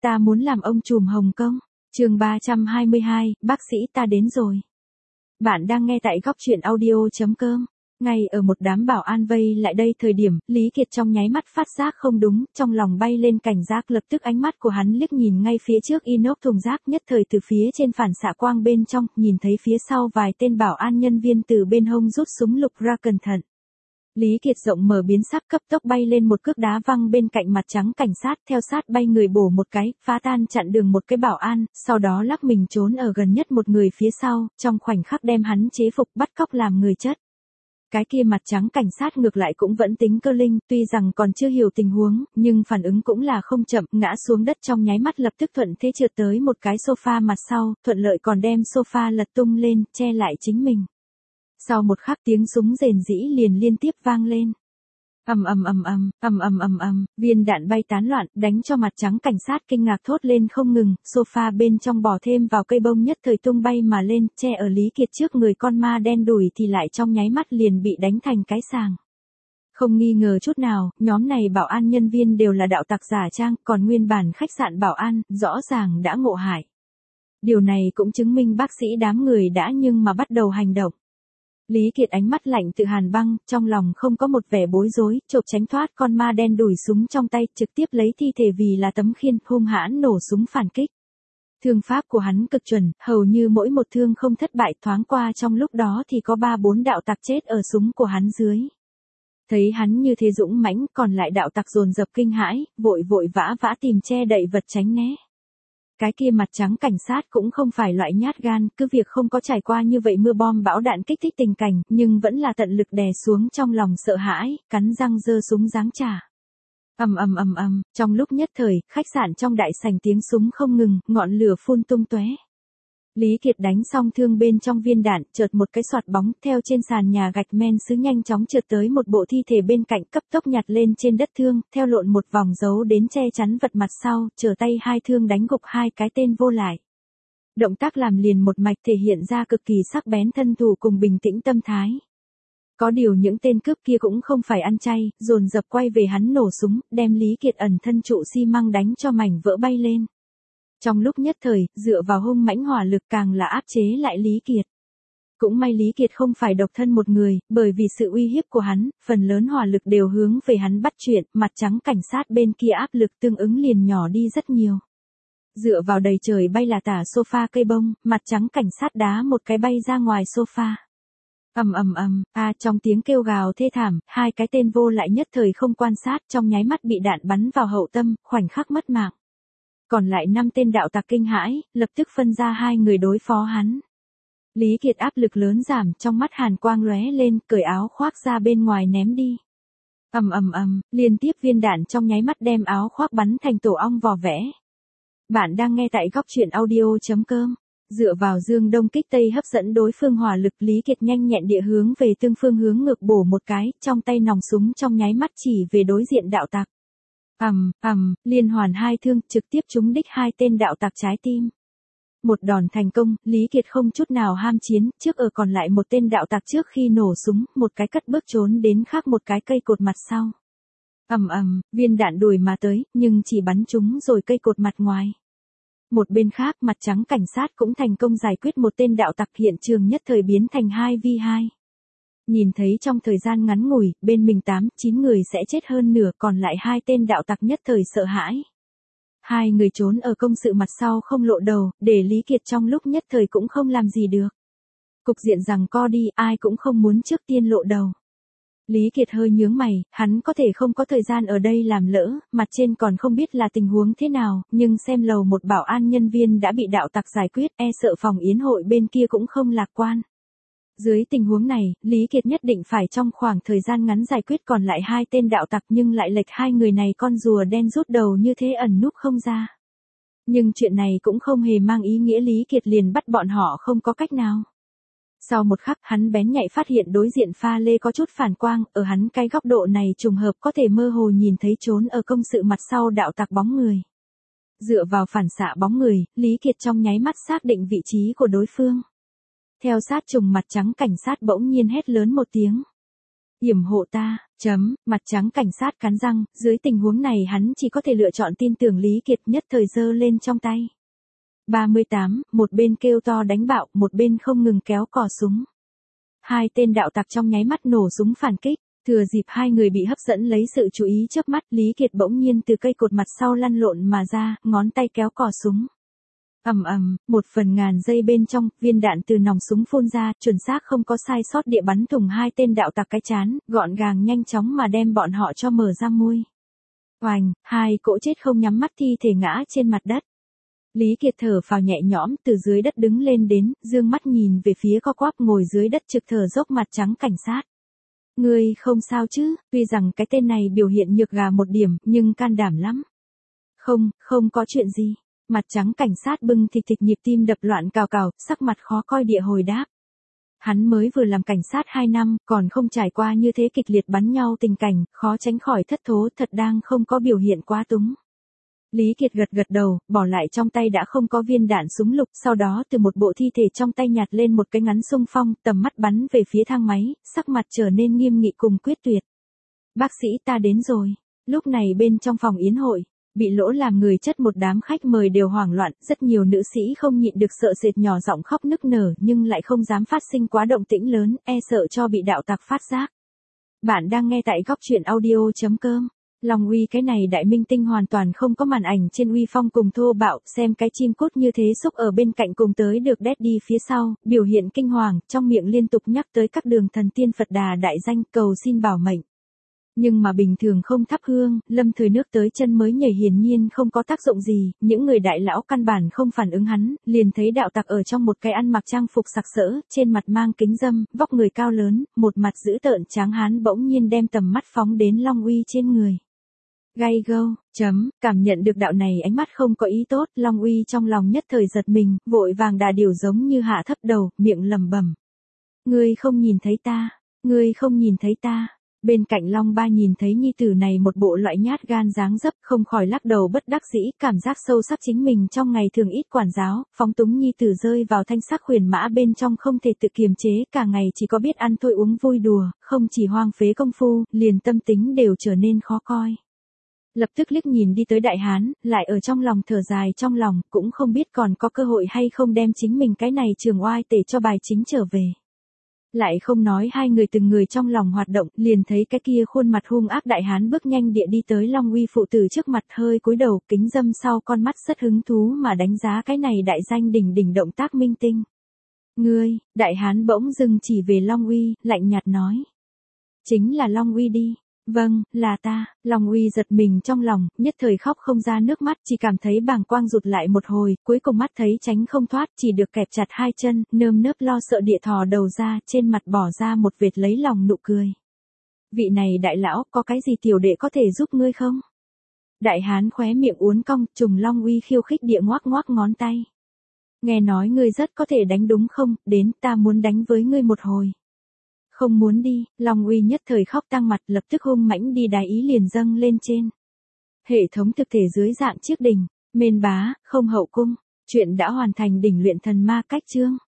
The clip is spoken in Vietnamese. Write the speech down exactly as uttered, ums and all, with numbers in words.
ta muốn làm ông trùm Hồng Kông. Chương ba trăm hai mươi hai, bác sĩ ta đến rồi. Bạn đang nghe tại góc truyện audio chấm com. Ngay ở một đám bảo an vây lại đây thời điểm, Lý Kiệt trong nháy mắt phát giác không đúng, trong lòng bay lên cảnh giác, lập tức ánh mắt của hắn liếc nhìn ngay phía trước inox thùng rác, nhất thời từ phía trên phản xạ quang bên trong, nhìn thấy phía sau vài tên bảo an nhân viên từ bên hông rút súng lục ra cẩn thận. Lý Kiệt rộng mở biến sắc, cấp tốc bay lên một cước đá văng bên cạnh mặt trắng cảnh sát, theo sát bay người bổ một cái, phá tan chặn đường một cái bảo an, sau đó lắc mình trốn ở gần nhất một người phía sau, trong khoảnh khắc đem hắn chế phục, bắt cóc làm người chất. Cái kia mặt trắng cảnh sát ngược lại cũng vẫn tính cơ linh, tuy rằng còn chưa hiểu tình huống, nhưng phản ứng cũng là không chậm, ngã xuống đất trong nháy mắt lập tức thuận thế trượt tới một cái sofa mặt sau, thuận lợi còn đem sofa lật tung lên, che lại chính mình. Sau một khắc tiếng súng rền rĩ liền liên tiếp vang lên. Ầm ầm ầm ầm, ầm ầm ầm ầm, viên đạn bay tán loạn, đánh cho mặt trắng cảnh sát kinh ngạc thốt lên không ngừng, sofa bên trong bò thêm vào cây bông nhất thời tung bay mà lên, che ở Lý Kiệt trước người con ma đen đủi thì lại trong nháy mắt liền bị đánh thành cái sàng. Không nghi ngờ chút nào, nhóm này bảo an nhân viên đều là đạo tặc giả trang, còn nguyên bản khách sạn bảo an, rõ ràng đã ngộ hại. Điều này cũng chứng minh bác sĩ đám người đã nhưng mà bắt đầu hành động. Lý Kiệt ánh mắt lạnh tự hàn băng, trong lòng không có một vẻ bối rối, chộp tránh thoát con ma đen đủi súng trong tay, trực tiếp lấy thi thể vì là tấm khiên, hung hãn nổ súng phản kích. Thương pháp của hắn cực chuẩn, hầu như mỗi một thương không thất bại, thoáng qua trong lúc đó thì có ba bốn đạo tặc chết ở súng của hắn dưới. Thấy hắn như thế dũng mãnh, còn lại đạo tặc dồn dập kinh hãi, vội vội vã vã tìm che đậy vật tránh né. Cái kia mặt trắng cảnh sát cũng không phải loại nhát gan, cứ việc không có trải qua như vậy mưa bom bão đạn kích thích tình cảnh, nhưng vẫn là tận lực đè xuống trong lòng sợ hãi, cắn răng giơ súng giáng trả. Ầm ầm ầm ầm, trong lúc nhất thời, khách sạn trong đại sảnh tiếng súng không ngừng, ngọn lửa phun tung tóe. Lý Kiệt đánh xong thương bên trong viên đạn, chợt một cái xoạt bóng, theo trên sàn nhà gạch men sứ nhanh chóng trượt tới một bộ thi thể bên cạnh, cấp tốc nhặt lên trên đất thương, theo lộn một vòng giấu đến che chắn vật mặt sau, trở tay hai thương đánh gục hai cái tên vô lại. Động tác làm liền một mạch thể hiện ra cực kỳ sắc bén thân thủ cùng bình tĩnh tâm thái. Có điều những tên cướp kia cũng không phải ăn chay, dồn dập quay về hắn nổ súng, đem Lý Kiệt ẩn thân trụ xi măng đánh cho mảnh vỡ bay lên. Trong lúc nhất thời, dựa vào hung mãnh hỏa lực càng là áp chế lại Lý Kiệt. Cũng may Lý Kiệt không phải độc thân một người, bởi vì sự uy hiếp của hắn, phần lớn hỏa lực đều hướng về hắn bắt chuyện, mặt trắng cảnh sát bên kia áp lực tương ứng liền nhỏ đi rất nhiều. Dựa vào đầy trời bay là tả sofa cây bông, mặt trắng cảnh sát đá một cái bay ra ngoài sofa. Ầm ầm ầm, a trong tiếng kêu gào thê thảm, hai cái tên vô lại nhất thời không quan sát, trong nháy mắt bị đạn bắn vào hậu tâm, khoảnh khắc mất mạng. Còn lại năm tên đạo tặc kinh hãi, lập tức phân ra hai người đối phó hắn. Lý Kiệt áp lực lớn giảm, trong mắt hàn quang lóe lên, cởi áo khoác ra bên ngoài ném đi. Ầm ầm ầm, liên tiếp viên đạn trong nháy mắt đem áo khoác bắn thành tổ ong vò vẽ. Bạn đang nghe tại góc truyện audio chấm com. Dựa vào dương đông kích tây hấp dẫn đối phương hỏa lực, Lý Kiệt nhanh nhẹn địa hướng về tương phương hướng ngược bổ một cái, trong tay nòng súng trong nháy mắt chỉ về đối diện đạo tặc. Ầm, ầm, liên hoàn hai thương, trực tiếp trúng đích hai tên đạo tặc trái tim. Một đòn thành công, Lý Kiệt không chút nào ham chiến, trước ở còn lại một tên đạo tặc trước khi nổ súng, một cái cất bước trốn đến khác một cái cây cột mặt sau. Ầm ầm, viên đạn đuổi mà tới, nhưng chỉ bắn trúng rồi cây cột mặt ngoài. Một bên khác, mặt trắng cảnh sát cũng thành công giải quyết một tên đạo tặc, hiện trường nhất thời biến thành hai vi hai. Nhìn thấy trong thời gian ngắn ngủi, bên mình tám, chín người sẽ chết hơn nửa, còn lại hai tên đạo tặc nhất thời sợ hãi. Hai người trốn ở công sự mặt sau không lộ đầu, để Lý Kiệt trong lúc nhất thời cũng không làm gì được. Cục diện rằng co đi, ai cũng không muốn trước tiên lộ đầu. Lý Kiệt hơi nhướng mày, hắn có thể không có thời gian ở đây làm lỡ, mặt trên còn không biết là tình huống thế nào, nhưng xem lầu một bảo an nhân viên đã bị đạo tặc giải quyết, e sợ phòng yến hội bên kia cũng không lạc quan. Dưới tình huống này, Lý Kiệt nhất định phải trong khoảng thời gian ngắn giải quyết còn lại hai tên đạo tặc, nhưng lại lệch hai người này con rùa đen rút đầu như thế ẩn núp không ra. Nhưng chuyện này cũng không hề mang ý nghĩa Lý Kiệt liền bắt bọn họ không có cách nào. Sau một khắc, hắn bén nhạy phát hiện đối diện pha lê có chút phản quang, ở hắn cái góc độ này trùng hợp có thể mơ hồ nhìn thấy trốn ở công sự mặt sau đạo tặc bóng người. Dựa vào phản xạ bóng người, Lý Kiệt trong nháy mắt xác định vị trí của đối phương. Theo sát trùng mặt trắng cảnh sát bỗng nhiên hét lớn một tiếng. Yểm hộ ta, chấm, mặt trắng cảnh sát cắn răng, dưới tình huống này hắn chỉ có thể lựa chọn tin tưởng Lý Kiệt, nhất thời giơ lên trong tay. ba mươi tám, một bên kêu to đánh bạo, một bên không ngừng kéo cò súng. Hai tên đạo tặc trong nháy mắt nổ súng phản kích, thừa dịp hai người bị hấp dẫn lấy sự chú ý chớp mắt, Lý Kiệt bỗng nhiên từ cây cột mặt sau lăn lộn mà ra, ngón tay kéo cò súng. Ầm ầm, một phần ngàn giây bên trong, viên đạn từ nòng súng phun ra, chuẩn xác không có sai sót địa bắn thủng hai tên đạo tặc cái trán, gọn gàng nhanh chóng mà đem bọn họ cho mở ra môi. Oành, hai cỗ chết không nhắm mắt thi thể ngã trên mặt đất. Lý Kiệt thở phào nhẹ nhõm, từ dưới đất đứng lên đến, dương mắt nhìn về phía co quắp ngồi dưới đất trực thở dốc mặt trắng cảnh sát. Ngươi không sao chứ, tuy rằng cái tên này biểu hiện nhược gà một điểm, nhưng can đảm lắm. Không, không có chuyện gì. Mặt trắng cảnh sát bưng thịch thịch nhịp tim đập loạn cào cào, sắc mặt khó coi địa hồi đáp. Hắn mới vừa làm cảnh sát hai năm, còn không trải qua như thế kịch liệt bắn nhau tình cảnh, khó tránh khỏi thất thố, thật đang không có biểu hiện quá túng. Lý Kiệt gật gật đầu, bỏ lại trong tay đã không có viên đạn súng lục, sau đó từ một bộ thi thể trong tay nhặt lên một cái ngắn xung phong, tầm mắt bắn về phía thang máy, sắc mặt trở nên nghiêm nghị cùng quyết tuyệt. Bác sĩ ta đến rồi. Lúc này bên trong phòng yến hội, bị lỗ làm người chất một đám khách mời đều hoảng loạn, rất nhiều nữ sĩ không nhịn được sợ sệt nhỏ giọng khóc nức nở nhưng lại không dám phát sinh quá động tĩnh lớn, e sợ cho bị đạo tặc phát giác. Bạn đang nghe tại góc truyện audio chấm com. Long Uy cái này đại minh tinh hoàn toàn không có màn ảnh trên uy phong cùng thô bạo, xem cái chim cút như thế xúc ở bên cạnh cùng tới được đét đi phía sau, biểu hiện kinh hoàng, trong miệng liên tục nhắc tới các đường thần tiên Phật Đà đại danh cầu xin bảo mệnh. Nhưng mà bình thường không thắp hương, lâm thời nước tới chân mới nhảy hiển nhiên không có tác dụng gì, những người đại lão căn bản không phản ứng hắn, liền thấy đạo tặc ở trong một cái ăn mặc trang phục sặc sỡ, trên mặt mang kính dâm, vóc người cao lớn, một mặt dữ tợn tráng hán bỗng nhiên đem tầm mắt phóng đến Long Uy trên người. Gay go, chấm, cảm nhận được đạo này ánh mắt không có ý tốt, Long Uy trong lòng nhất thời giật mình, vội vàng đà điều giống như hạ thấp đầu, miệng lẩm bẩm. Ngươi không nhìn thấy ta, ngươi không nhìn thấy ta. Bên cạnh Long Ba nhìn thấy nhi tử này một bộ loại nhát gan dáng dấp, không khỏi lắc đầu bất đắc dĩ, cảm giác sâu sắc chính mình trong ngày thường ít quản giáo, phóng túng nhi tử rơi vào thanh sắc huyền mã bên trong không thể tự kiềm chế, cả ngày chỉ có biết ăn thôi uống vui đùa, không chỉ hoang phế công phu, liền tâm tính đều trở nên khó coi. Lập tức liếc nhìn đi tới đại hán, lại ở trong lòng thở dài trong lòng, cũng không biết còn có cơ hội hay không đem chính mình cái này trường oai tể cho bài chính trở về. Lại không nói hai người từng người trong lòng hoạt động, liền thấy cái kia khuôn mặt hung ác đại hán bước nhanh địa đi tới Long Uy phụ tử trước mặt, hơi cúi đầu, kính dâm sau con mắt rất hứng thú mà đánh giá cái này đại danh đỉnh đỉnh động tác minh tinh. Ngươi, đại hán bỗng dưng chỉ về Long Uy, lạnh nhạt nói. Chính là Long Uy đi. Vâng, là ta. Long Uy giật mình trong lòng, nhất thời khóc không ra nước mắt, chỉ cảm thấy bàng quang rụt lại một hồi, cuối cùng mắt thấy tránh không thoát, chỉ được kẹp chặt hai chân, nơm nớp lo sợ địa thò đầu ra, trên mặt bỏ ra một vệt lấy lòng nụ cười. Vị này đại lão, có cái gì tiểu đệ có thể giúp ngươi không? Đại hán khóe miệng uốn cong, trùng Long Uy khiêu khích địa ngoác ngoác ngón tay. Nghe nói ngươi rất có thể đánh đúng không, đến ta muốn đánh với ngươi một hồi. Không muốn đi, Long Uy nhất thời khóc tăng mặt, lập tức hung mãnh đi đái ý liền dâng lên trên. Hệ thống thực thể dưới dạng chiếc đỉnh, mên bá, không hậu cung, chuyện đã hoàn thành, đỉnh luyện thần ma cách chương.